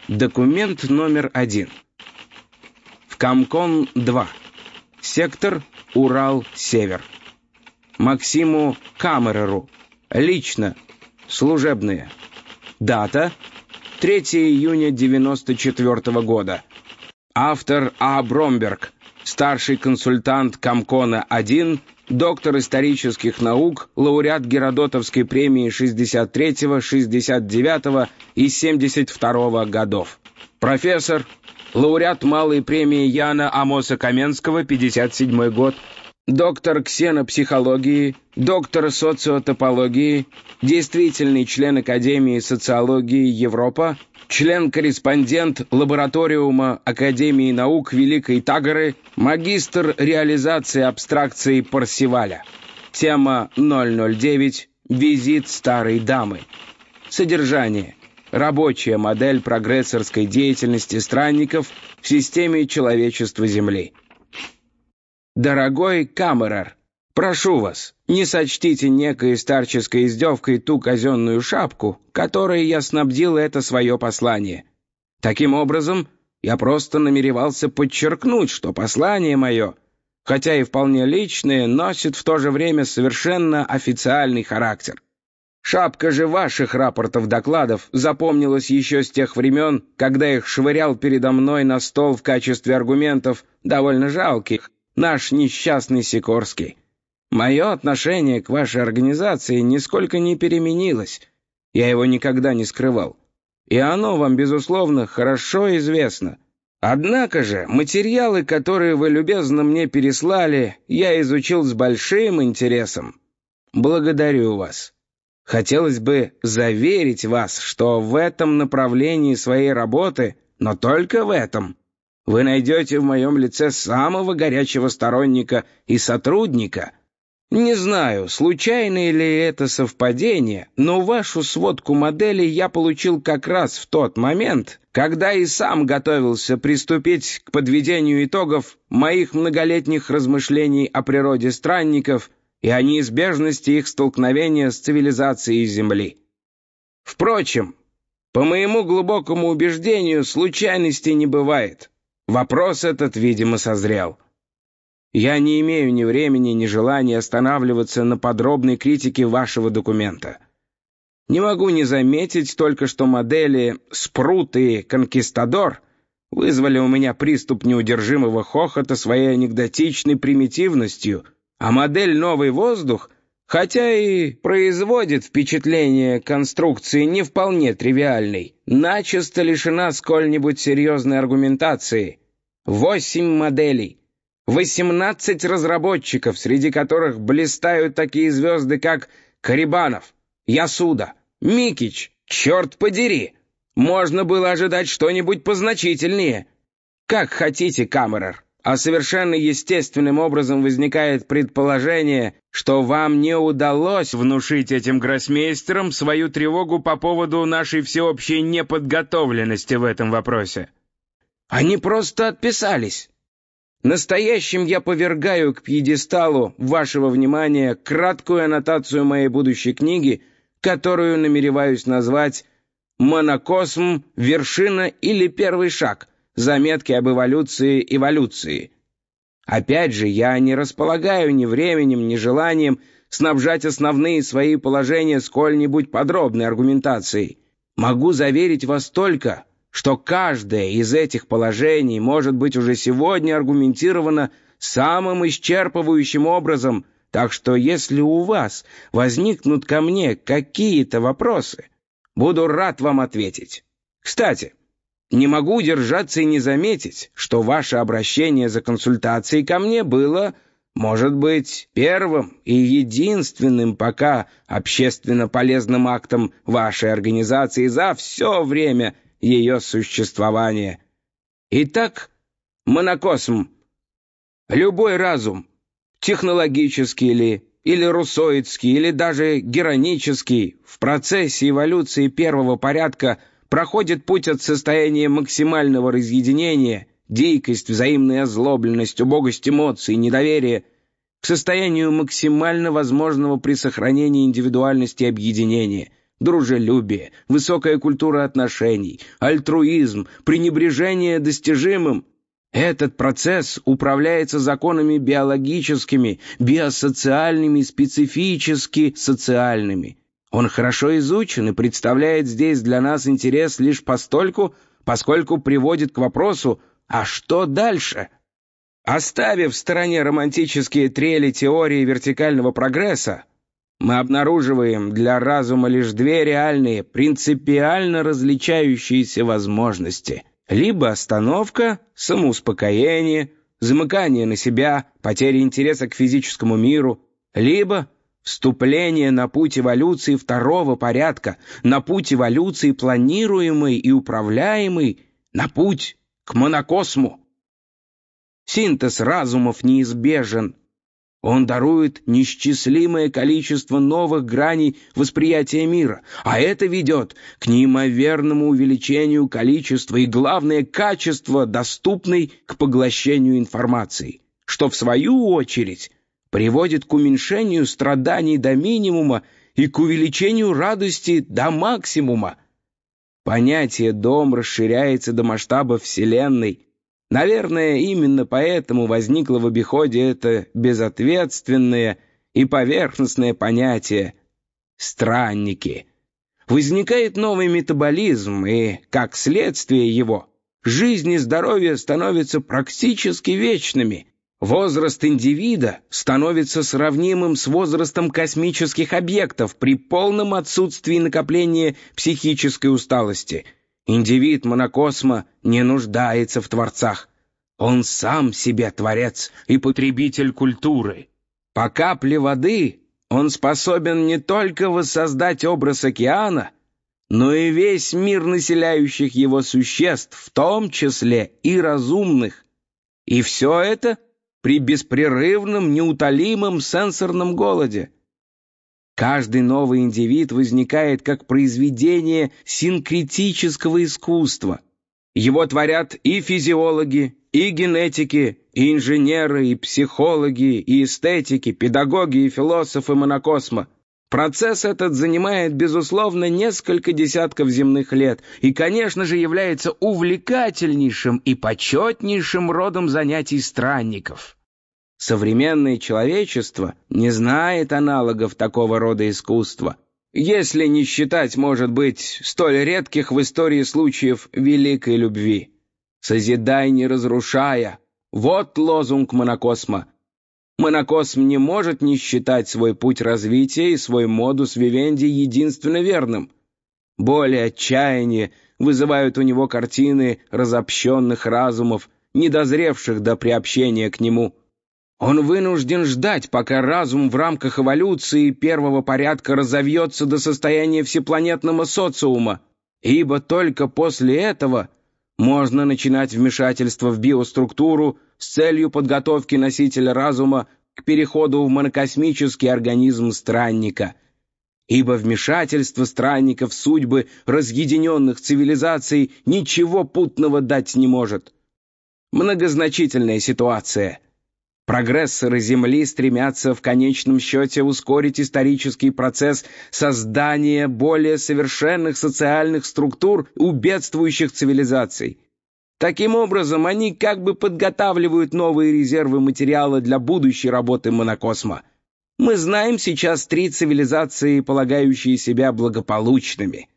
Документ номер 1. В Комкон-2. Сектор Урал-Север. Максиму Камереру. Лично. Служебные. Дата 3 июня 94 года. Автор А. Бромберг. Старший консультант Комкона-1, доктор исторических наук, лауреат Геродотовской премии 63-го, 69-го и 72-го годов. Профессор, лауреат малой премии Яна Амоса Каменского, 57 год. Доктор ксенопсихологии, доктор социотопологии, действительный член Академии социологии Европа, член-корреспондент лабораториума Академии наук Великой Тагоры, магистр реализации абстракции Парсиваля. Тема 009. Визит старой дамы. Содержание. Рабочая модель прогрессорской деятельности странников в системе человечества Земли. Дорогой Камерер, прошу вас, не сочтите некой старческой издевкой ту казенную шапку, которой я снабдил это свое послание. Таким образом, я просто намеревался подчеркнуть, что послание мое, хотя и вполне личное, носит в то же время совершенно официальный характер. Шапка же ваших рапортов-докладов запомнилась еще с тех времен, когда их швырял передо мной на стол в качестве аргументов, довольно жалких, наш несчастный Сикорский. Мое отношение к вашей организации нисколько не переменилось, я его никогда не скрывал, и оно вам, безусловно, хорошо известно. Однако же материалы, которые вы любезно мне переслали, я изучил с большим интересом. Благодарю вас. Хотелось бы заверить вас, что в этом направлении своей работы, но только в этом, вы найдете в моем лице самого горячего сторонника и сотрудника. Не знаю, случайно ли это совпадение, но вашу сводку моделей я получил как раз в тот момент, когда и сам готовился приступить к подведению итогов моих многолетних размышлений о природе странников и о неизбежности их столкновения с цивилизацией Земли. Впрочем, по моему глубокому убеждению, случайностей не бывает. Вопрос этот, видимо, созрел. Я не имею ни времени, ни желания останавливаться на подробной критике вашего документа. Не могу не заметить только, что модели «Спрут» и «Конкистадор» вызвали у меня приступ неудержимого хохота своей анекдотичной примитивностью, а модель «Новый воздух», хотя и производит впечатление конструкции не вполне тривиальной, начисто лишена сколь-нибудь серьезной аргументации. 8 моделей, 18 разработчиков, среди которых блистают такие звезды, как Карибанов, Ясуда, Микич, черт подери! Можно было ожидать что-нибудь позначительнее. Как хотите, Камерер. А совершенно естественным образом возникает предположение, что вам не удалось внушить этим гроссмейстерам свою тревогу по поводу нашей всеобщей неподготовленности в этом вопросе. Они просто отписались. Настоящим я повергаю к пьедесталу вашего внимания краткую аннотацию моей будущей книги, которую намереваюсь назвать «Монокосм. Вершина или первый шаг. Заметки об эволюции». Опять же, я не располагаю ни временем, ни желанием снабжать основные свои положения сколь-нибудь подробной аргументацией. Могу заверить вас только, что каждое из этих положений может быть уже сегодня аргументировано самым исчерпывающим образом, так что если у вас возникнут ко мне какие-то вопросы, буду рад вам ответить. Кстати, не могу удержаться и не заметить, что ваше обращение за консультацией ко мне было, может быть, первым и единственным пока общественно полезным актом вашей организации за все время ее существования. Итак, монокосм. Любой разум, технологический ли, или руссоидский, или даже геронический, в процессе эволюции первого порядка проходит путь от состояния максимального разъединения, дикость, взаимная озлобленность, убогость эмоций, недоверие, к состоянию максимально возможного при сохранении индивидуальности объединения, дружелюбие, высокая культура отношений, альтруизм, пренебрежение достижимым. Этот процесс управляется законами биологическими, биосоциальными, специфически социальными. Он хорошо изучен и представляет здесь для нас интерес лишь постольку, поскольку приводит к вопросу «а что дальше?». Оставив в стороне романтические трели теории вертикального прогресса, мы обнаруживаем для разума лишь две реальные, принципиально различающиеся возможности. Либо остановка, самоуспокоение, замыкание на себя, потеря интереса к физическому миру, либо вступление на путь эволюции второго порядка, на путь эволюции планируемой и управляемой, на путь к монокосму. Синтез разумов неизбежен. Он дарует неисчислимое количество новых граней восприятия мира, а это ведет к неимоверному увеличению количества и, главное, качества, доступной к поглощению информации, что, в свою очередь, приводит к уменьшению страданий до минимума и к увеличению радости до максимума. Понятие «дом» расширяется до масштаба Вселенной. Наверное, именно поэтому возникло в обиходе это безответственное и поверхностное понятие «странники». Возникает новый метаболизм, и, как следствие его, жизнь и здоровье становятся практически вечными. Возраст индивида становится сравнимым с возрастом космических объектов при полном отсутствии накопления психической усталости. Индивид монокосма не нуждается в творцах. Он сам себе творец и потребитель культуры. По капле воды он способен не только воссоздать образ океана, но и весь мир населяющих его существ, в том числе и разумных. И все это при беспрерывном, неутолимом сенсорном голоде. Каждый новый индивид возникает как произведение синкретического искусства. Его творят и физиологи, и генетики, и инженеры, и психологи, и эстетики, педагоги и философы монокосма. Процесс этот занимает, безусловно, несколько десятков земных лет и, конечно же, является увлекательнейшим и почетнейшим родом занятий странников. Современное человечество не знает аналогов такого рода искусства, если не считать, может быть, столь редких в истории случаев великой любви. «Созидай, не разрушая» — вот лозунг монокосма. Монокосм не может не считать свой путь развития и свой модус вивенди единственно верным. Боль и отчаяние вызывают у него картины разобщенных разумов, недозревших до приобщения к нему. Он вынужден ждать, пока разум в рамках эволюции первого порядка разовьется до состояния всепланетного социума, ибо только после этого можно начинать вмешательство в биоструктуру с целью подготовки носителя разума к переходу в монокосмический организм странника. Ибо вмешательство странника в судьбы разъединенных цивилизаций ничего путного дать не может. Многозначительная ситуация. Прогрессоры Земли стремятся в конечном счете ускорить исторический процесс создания более совершенных социальных структур у бедствующих цивилизаций. Таким образом, они как бы подготавливают новые резервы материала для будущей работы монокосма. Мы знаем сейчас 3 цивилизации, полагающие себя благополучными.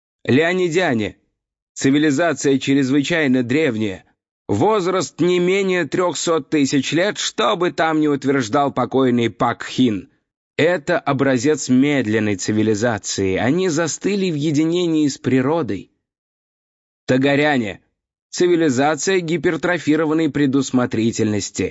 Леонидяне. Цивилизация чрезвычайно древняя. Возраст не менее 300 тысяч лет, что бы там ни утверждал покойный Пак Хин. Это образец медленной цивилизации. Они застыли в единении с природой. Тагаряне. Цивилизация гипертрофированной предусмотрительности.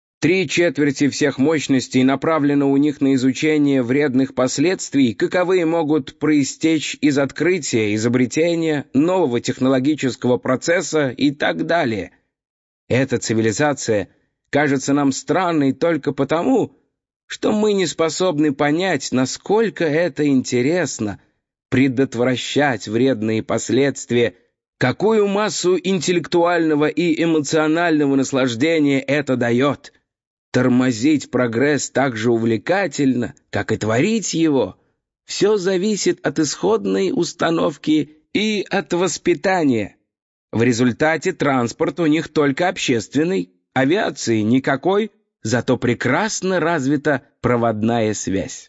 3/4 всех мощностей направлено у них на изучение вредных последствий, каковые могут проистечь из открытия, изобретения, нового технологического процесса и так далее. Эта цивилизация кажется нам странной только потому, что мы не способны понять, насколько это интересно предотвращать вредные последствия, какую массу интеллектуального и эмоционального наслаждения это дает. Тормозить прогресс так же увлекательно, как и творить его. Все зависит от исходной установки и от воспитания. В результате транспорт у них только общественный, авиации никакой, зато прекрасно развита проводная связь.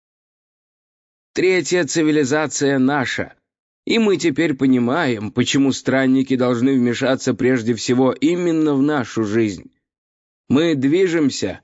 Третья цивилизация наша. И мы теперь понимаем, почему странники должны вмешаться прежде всего именно в нашу жизнь. Мы движемся,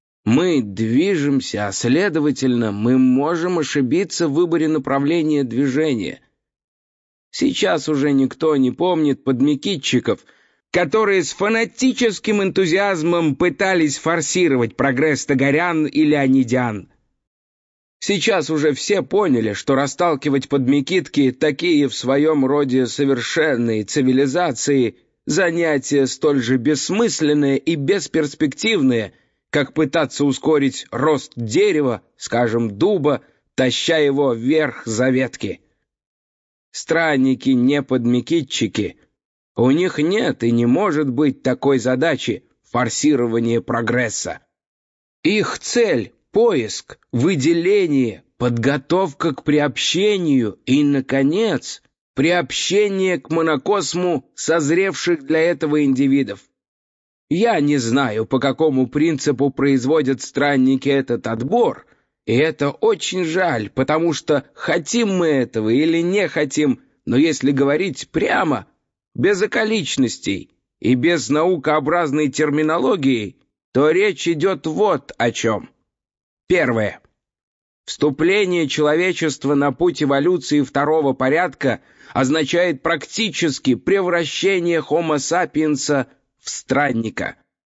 а следовательно, мы можем ошибиться в выборе направления движения. Сейчас уже никто не помнит подмекитчиков, которые с фанатическим энтузиазмом пытались форсировать прогресс Тогарян и Леонидян. Сейчас уже все поняли, что расталкивать подмекитки, такие в своем роде совершенные цивилизации, занятие столь же бессмысленное и бесперспективное, как пытаться ускорить рост дерева, скажем, дуба, таща его вверх за ветки. Странники не подмекитчики. У них нет и не может быть такой задачи — форсирование прогресса. Их цель — поиск, выделение, подготовка к приобщению и, наконец, приобщение к монокосму созревших для этого индивидов. Я не знаю, по какому принципу производят странники этот отбор, и это очень жаль, потому что хотим мы этого или не хотим, но если говорить прямо, без околичностей и без наукообразной терминологии, то речь идет вот о чем. Первое. Вступление человечества на путь эволюции второго порядка означает практически превращение Homo sapiens в странника.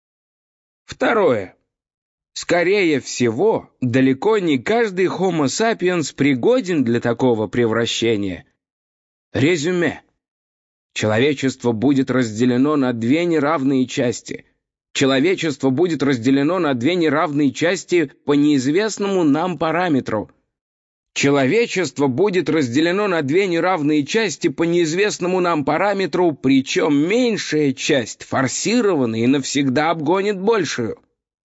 Второе. Скорее всего, далеко не каждый Homo sapiens пригоден для такого превращения. Резюме. Человечество будет разделено на две неравные части. Человечество будет разделено на две неравные части по неизвестному нам параметру. Человечество будет разделено на две неравные части по неизвестному нам параметру, причем меньшая часть форсирована и навсегда обгонит большую.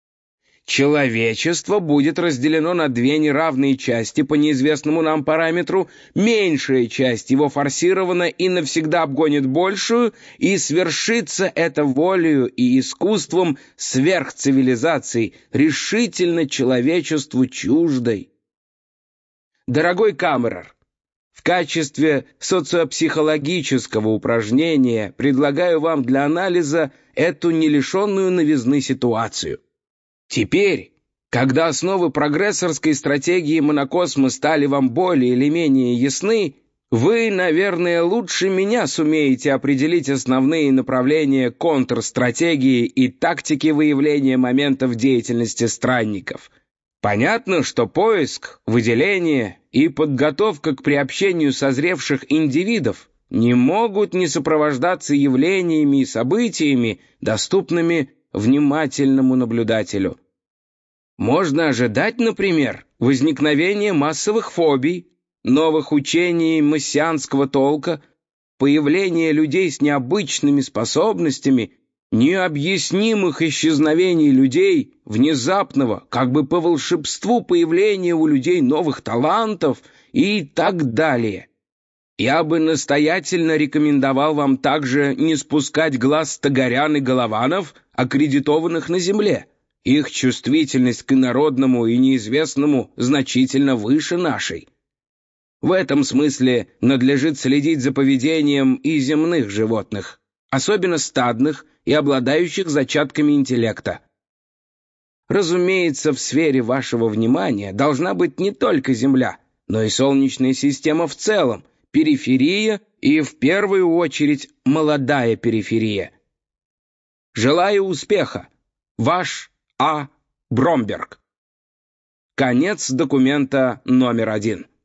Человечество будет разделено на две неравные части по неизвестному нам параметру, меньшая часть его форсирована и навсегда обгонит большую, и свершится это волею и искусством сверхцивилизаций, решительно человечеству чуждой. Дорогой Камерер, в качестве социопсихологического упражнения предлагаю вам для анализа эту не лишенную новизны ситуацию. Теперь, когда основы прогрессорской стратегии монокосма стали вам более или менее ясны, вы, наверное, лучше меня сумеете определить основные направления контрстратегии и тактики выявления моментов деятельности странников. Понятно, что поиск, выделение и подготовка к приобщению созревших индивидов не могут не сопровождаться явлениями и событиями, доступными внимательному наблюдателю. Можно ожидать, например, возникновения массовых фобий, новых учений мессианского толка, появления людей с необычными способностями, необъяснимых исчезновений людей, внезапного, как бы по волшебству появления у людей новых талантов и так далее. Я бы настоятельно рекомендовал вам также не спускать глаз с Тогарян и Голованов, аккредитованных на земле. Их чувствительность к инородному и неизвестному значительно выше нашей. В этом смысле надлежит следить за поведением и земных животных, особенно стадных и обладающих зачатками интеллекта. Разумеется, в сфере вашего внимания должна быть не только Земля, но и Солнечная система в целом, периферия и, в первую очередь, молодая периферия. Желаю успеха. Ваш А. Бромберг. Конец документа номер 1.